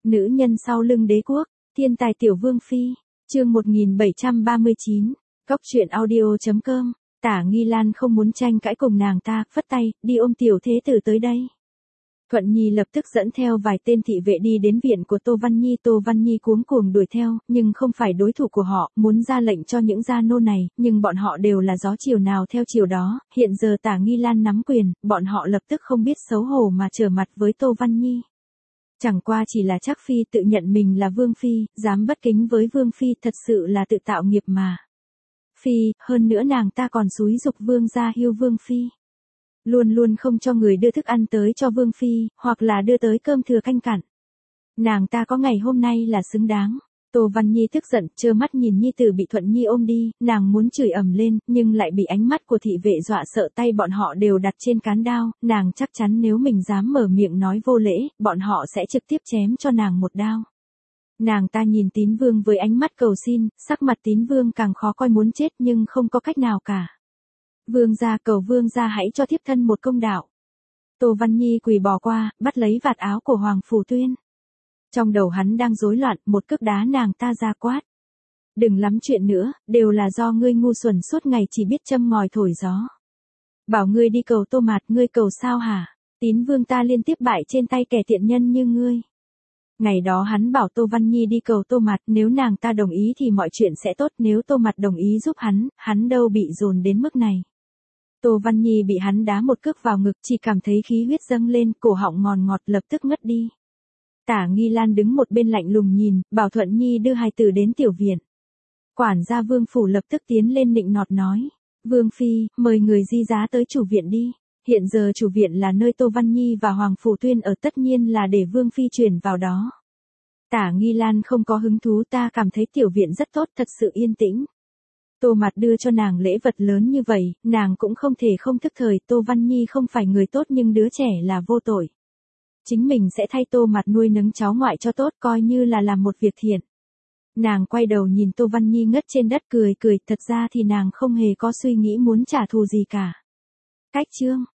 Nữ nhân sau lưng đế quốc, thiên tài tiểu vương phi, chương 1739, Cốc truyện audio.com, Tả Nghi Lan không muốn tranh cãi cùng nàng ta, phất tay, đi ôm tiểu thế tử tới đây. Thuận Nhi lập tức dẫn theo vài tên thị vệ đi đến viện của Tô Văn Nhi cuống cuồng đuổi theo, nhưng không phải đối thủ của họ, muốn ra lệnh cho những gia nô này, nhưng bọn họ đều là gió chiều nào theo chiều đó, hiện giờ Tả Nghi Lan nắm quyền, bọn họ lập tức không biết xấu hổ mà trở mặt với Tô Văn Nhi. Chẳng qua chỉ là Trác Phi tự nhận mình là vương phi, dám bất kính với vương phi thật sự là tự tạo nghiệp mà. Phi, hơn nữa nàng ta còn xúi giục vương gia hiêu vương phi. Luôn luôn không cho người đưa thức ăn tới cho vương phi, hoặc là đưa tới cơm thừa canh cặn. Nàng ta có ngày hôm nay là xứng đáng. Tô Văn Nhi tức giận, trơ mắt nhìn nhi tử bị Thuận Nhi ôm đi, nàng muốn chửi ầm lên, nhưng lại bị ánh mắt của thị vệ dọa sợ, tay bọn họ đều đặt trên cán đao, nàng chắc chắn nếu mình dám mở miệng nói vô lễ, bọn họ sẽ trực tiếp chém cho nàng một đao. Nàng ta nhìn Tín Vương với ánh mắt cầu xin, sắc mặt Tín Vương càng khó coi muốn chết nhưng không có cách nào cả. Vương gia, cầu vương gia hãy cho thiếp thân một công đạo. Tô Văn Nhi quỳ bò qua, bắt lấy vạt áo của Hoàng Phủ Tuyên. Trong đầu hắn đang rối loạn, một cước đá nàng ta ra quát. Đừng lắm chuyện nữa, đều là do ngươi ngu xuẩn suốt ngày chỉ biết châm ngòi thổi gió. Bảo ngươi đi cầu Tô Mạt, ngươi cầu sao hả? Tín Vương ta liên tiếp bại trên tay kẻ tiện nhân như ngươi. Ngày đó hắn bảo Tô Văn Nhi đi cầu Tô Mạt, nếu nàng ta đồng ý thì mọi chuyện sẽ tốt, nếu Tô Mạt đồng ý giúp hắn đâu bị dồn đến mức này. Tô Văn Nhi bị hắn đá một cước vào ngực, chỉ cảm thấy khí huyết dâng lên, cổ họng ngòn ngọt lập tức ngất đi. Tả Nghi Lan đứng một bên lạnh lùng nhìn, bảo Thuận Nhi đưa hài tử đến tiểu viện. Quản gia Vương Phủ lập tức tiến lên nịnh nọt nói, Vương Phi, mời người di giá tới chủ viện đi. Hiện giờ chủ viện là nơi Tô Văn Nhi và Hoàng Phủ Tuyên ở, tất nhiên là để Vương Phi chuyển vào đó. Tả Nghi Lan không có hứng thú, ta cảm thấy tiểu viện rất tốt, thật sự yên tĩnh. Tô Mạt đưa cho nàng lễ vật lớn như vậy, nàng cũng không thể không thức thời, Tô Văn Nhi không phải người tốt nhưng đứa trẻ là vô tội. Chính mình sẽ thay Tô Mạt nuôi nấng cháu ngoại cho tốt, coi như là làm một việc thiện. Nàng quay đầu nhìn Tô Văn Nhi ngất trên đất cười, thật ra thì nàng không hề có suy nghĩ muốn trả thù gì cả. Cách chương